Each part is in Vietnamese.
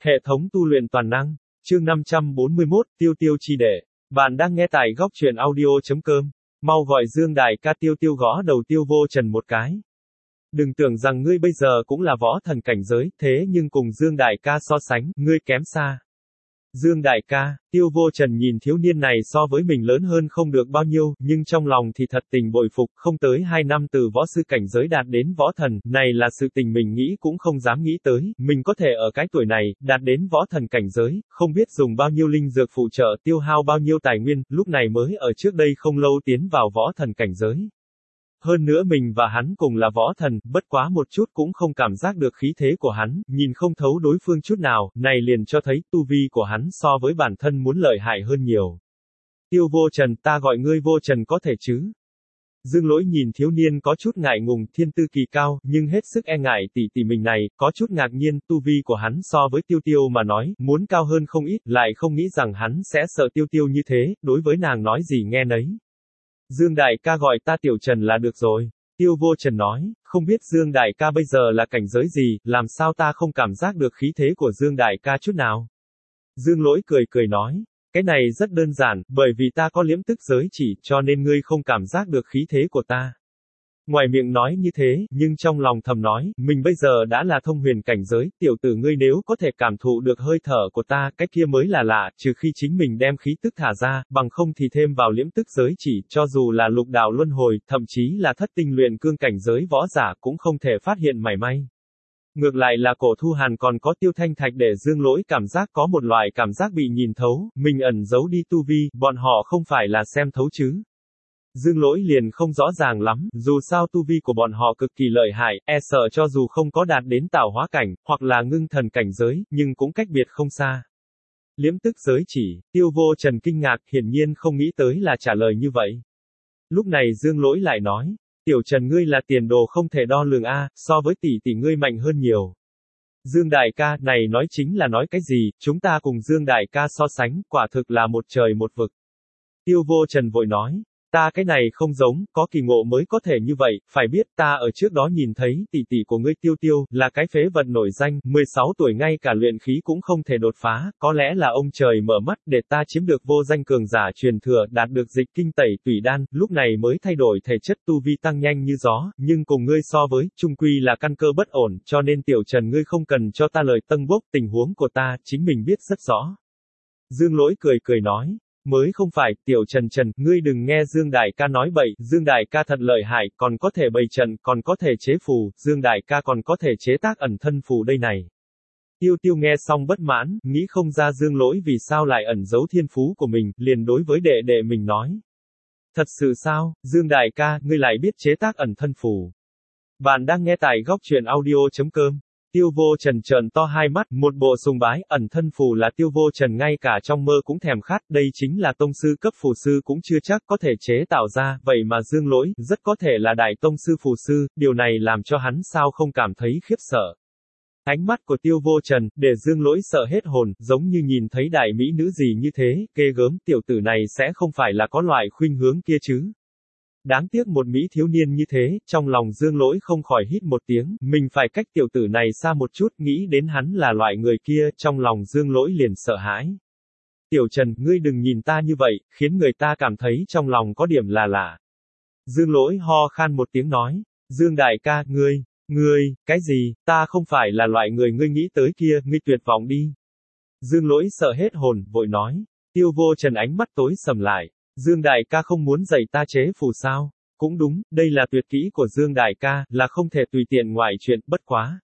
Hệ thống tu luyện toàn năng. Chương 541, Tiêu Tiêu chi đệ. Bạn đang nghe tại góc truyện audio.com. Mau gọi Dương Đại ca. Tiêu Tiêu gõ đầu Tiêu Vô Trần một cái. Đừng tưởng rằng ngươi bây giờ cũng là võ thần cảnh giới, thế nhưng cùng Dương Đại ca so sánh, ngươi kém xa. Dương Đại ca, Tiêu Vô Trần nhìn thiếu niên này so với mình lớn hơn không được bao nhiêu, nhưng trong lòng thì thật tình bội phục, không tới 2 năm từ võ sư cảnh giới đạt đến võ thần, này là sự tình mình nghĩ cũng không dám nghĩ tới, mình có thể ở cái tuổi này, đạt đến võ thần cảnh giới, không biết dùng bao nhiêu linh dược phụ trợ, tiêu hao bao nhiêu tài nguyên, lúc này mới ở trước đây không lâu tiến vào võ thần cảnh giới. Hơn nữa mình và hắn cùng là võ thần, bất quá một chút cũng không cảm giác được khí thế của hắn, nhìn không thấu đối phương chút nào, này liền cho thấy tu vi của hắn so với bản thân muốn lợi hại hơn nhiều. Tiêu Vô Trần, ta gọi ngươi Vô Trần có thể chứ? Dương Lỗi nhìn thiếu niên có chút ngại ngùng, thiên tư kỳ cao, nhưng hết sức e ngại tỷ mình này, có chút ngạc nhiên, tu vi của hắn so với Tiêu Tiêu mà nói, muốn cao hơn không ít, lại không nghĩ rằng hắn sẽ sợ Tiêu Tiêu như thế, đối với nàng nói gì nghe nấy. Dương Đại ca gọi ta Tiểu Trần là được rồi. Tiêu Vô Trần nói, không biết Dương Đại ca bây giờ là cảnh giới gì, làm sao ta không cảm giác được khí thế của Dương Đại ca chút nào. Dương Lỗi cười nói, cái này rất đơn giản, bởi vì ta có liễm tức giới chỉ, cho nên ngươi không cảm giác được khí thế của ta. Ngoài miệng nói như thế, nhưng trong lòng thầm nói, mình bây giờ đã là thông huyền cảnh giới, tiểu tử ngươi nếu có thể cảm thụ được hơi thở của ta, cái kia mới là lạ, trừ khi chính mình đem khí tức thả ra, bằng không thì thêm vào liễm tức giới chỉ, cho dù là lục đạo luân hồi, thậm chí là thất tinh luyện cương cảnh giới võ giả cũng không thể phát hiện mảy may. Ngược lại là Cổ Thu Hàn còn có Tiêu Thanh Thạch để Dương Lỗi cảm giác có một loại cảm giác bị nhìn thấu, mình ẩn giấu đi tu vi, bọn họ không phải là xem thấu chứ. Dương Lỗi liền không rõ ràng lắm, dù sao tu vi của bọn họ cực kỳ lợi hại, e sợ cho dù không có đạt đến tạo hóa cảnh, hoặc là ngưng thần cảnh giới, nhưng cũng cách biệt không xa. Liễm tức giới chỉ, Tiêu Vô Trần kinh ngạc, hiển nhiên không nghĩ tới là trả lời như vậy. Lúc này Dương Lỗi lại nói, Tiểu Trần ngươi là tiền đồ không thể đo lường a, so với tỷ ngươi mạnh hơn nhiều. Dương Đại ca, này nói chính là nói cái gì, chúng ta cùng Dương Đại ca so sánh, quả thực là một trời một vực. Tiêu Vô Trần vội nói, ta cái này không giống, có kỳ ngộ mới có thể như vậy, phải biết ta ở trước đó nhìn thấy tỷ của ngươi Tiêu Tiêu, là cái phế vật nổi danh, 16 tuổi ngay cả luyện khí cũng không thể đột phá, có lẽ là ông trời mở mắt để ta chiếm được vô danh cường giả truyền thừa, đạt được dịch kinh tẩy tủy đan, lúc này mới thay đổi thể chất tu vi tăng nhanh như gió, nhưng cùng ngươi so với, chung quy là căn cơ bất ổn, cho nên Tiểu Trần ngươi không cần cho ta lời tâng bốc, tình huống của ta, chính mình biết rất rõ. Dương Lỗi cười nói. Mới không phải, Tiểu Trần, ngươi đừng nghe Dương Đại ca nói bậy, Dương Đại ca thật lợi hại, còn có thể bày trận, còn có thể chế phù, Dương Đại ca còn có thể chế tác ẩn thân phù đây này. Tiêu nghe xong bất mãn, nghĩ không ra Dương Lỗi vì sao lại ẩn giấu thiên phú của mình, liền đối với đệ mình nói. Thật sự sao, Dương Đại ca, ngươi lại biết chế tác ẩn thân phù. Bạn đang nghe tại góc truyện audio.com. Tiêu Vô Trần trợn to hai mắt, một bộ sùng bái, ẩn thân phù là Tiêu Vô Trần ngay cả trong mơ cũng thèm khát, đây chính là tông sư cấp phù sư cũng chưa chắc có thể chế tạo ra, vậy mà Dương Lỗi, rất có thể là đại tông sư phù sư, điều này làm cho hắn sao không cảm thấy khiếp sợ. Ánh mắt của Tiêu Vô Trần, để Dương Lỗi sợ hết hồn, giống như nhìn thấy đại mỹ nữ gì như thế, ghê gớm, tiểu tử này sẽ không phải là có loại khuynh hướng kia chứ. Đáng tiếc một mỹ thiếu niên như thế, trong lòng Dương Lỗi không khỏi hít một tiếng, mình phải cách tiểu tử này xa một chút, nghĩ đến hắn là loại người kia, trong lòng Dương Lỗi liền sợ hãi. Tiểu Trần, ngươi đừng nhìn ta như vậy, khiến người ta cảm thấy trong lòng có điểm là lạ. Dương Lỗi ho khan một tiếng nói, Dương Đại ca, ngươi, cái gì, ta không phải là loại người ngươi nghĩ tới kia, ngươi tuyệt vọng đi. Dương Lỗi sợ hết hồn, vội nói, Tiêu Vô Trần ánh mắt tối sầm lại. Dương Đại ca không muốn dạy ta chế phù sao? Cũng đúng, đây là tuyệt kỹ của Dương Đại ca, là không thể tùy tiện ngoại chuyện, bất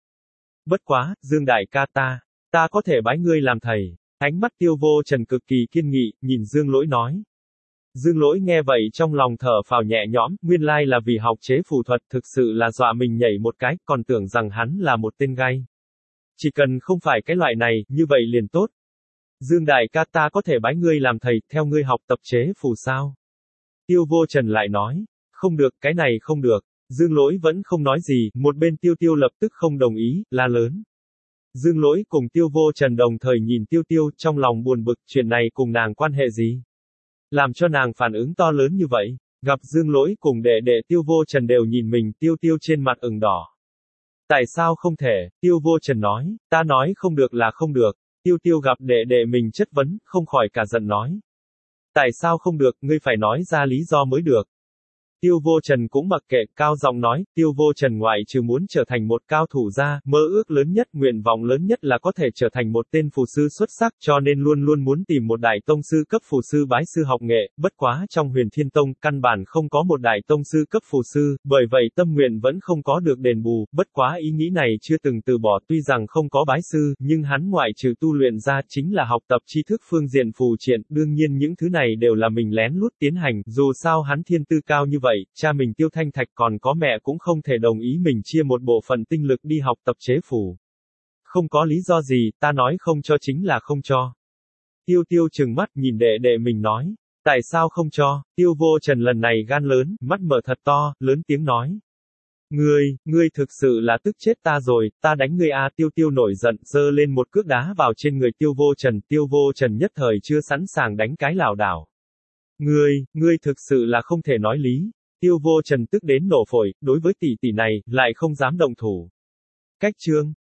quá, Dương Đại ca ta có thể bái ngươi làm thầy. Ánh mắt Tiêu Vô Trần cực kỳ kiên nghị, nhìn Dương Lỗi nói. Dương Lỗi nghe vậy trong lòng thở phào nhẹ nhõm, nguyên lai là vì học chế phù thuật, thực sự là dọa mình nhảy một cái, còn tưởng rằng hắn là một tên gay. Chỉ cần không phải cái loại này, như vậy liền tốt. Dương Đại ca ta có thể bái ngươi làm thầy, theo ngươi học tập chế phù sao? Tiêu Vô Trần lại nói, không được, cái này không được. Dương Lỗi vẫn không nói gì, một bên Tiêu lập tức không đồng ý, la lớn. Dương Lỗi cùng Tiêu Vô Trần đồng thời nhìn Tiêu, trong lòng buồn bực, chuyện này cùng nàng quan hệ gì? Làm cho nàng phản ứng to lớn như vậy, gặp Dương Lỗi cùng đệ Tiêu Vô Trần đều nhìn mình, Tiêu trên mặt ửng đỏ. Tại sao không thể? Tiêu Vô Trần nói, ta nói không được là không được. Tiêu Tiêu gặp đệ đệ mình chất vấn, không khỏi cả giận nói. Tại sao không được, ngươi phải nói ra lý do mới được. Tiêu Vô Trần cũng mặc kệ, cao giọng nói, Tiêu Vô Trần ngoại trừ muốn trở thành một cao thủ ra, mơ ước lớn nhất, nguyện vọng lớn nhất là có thể trở thành một tên phù sư xuất sắc, cho nên luôn luôn muốn tìm một đại tông sư cấp phù sư bái sư học nghệ, bất quá trong Huyền Thiên Tông, căn bản không có một đại tông sư cấp phù sư, bởi vậy tâm nguyện vẫn không có được đền bù, bất quá ý nghĩ này chưa từng từ bỏ, tuy rằng không có bái sư, nhưng hắn ngoại trừ tu luyện ra chính là học tập tri thức phương diện phù triện, đương nhiên những thứ này đều là mình lén lút tiến hành, dù sao hắn thiên tư cao như vậy, cha mình Tiêu Thanh Thạch còn có mẹ cũng không thể đồng ý mình chia một bộ phận tinh lực đi học tập chế phù. Không có lý do gì, ta nói không cho chính là không cho. Tiêu Tiêu trừng mắt nhìn đệ đệ mình nói. Tại sao không cho? Tiêu Vô Trần lần này gan lớn, mắt mở thật to, lớn tiếng nói. Ngươi thực sự là tức chết ta rồi, ta đánh ngươi a. Tiêu Tiêu nổi giận, giơ lên một cước đá vào trên người Tiêu Vô Trần nhất thời chưa sẵn sàng đánh cái lảo đảo. Ngươi thực sự là không thể nói lý. Tiêu Vô Trần tức đến nổ phổi, đối với tỷ tỷ này, lại không dám động thủ. Cách chương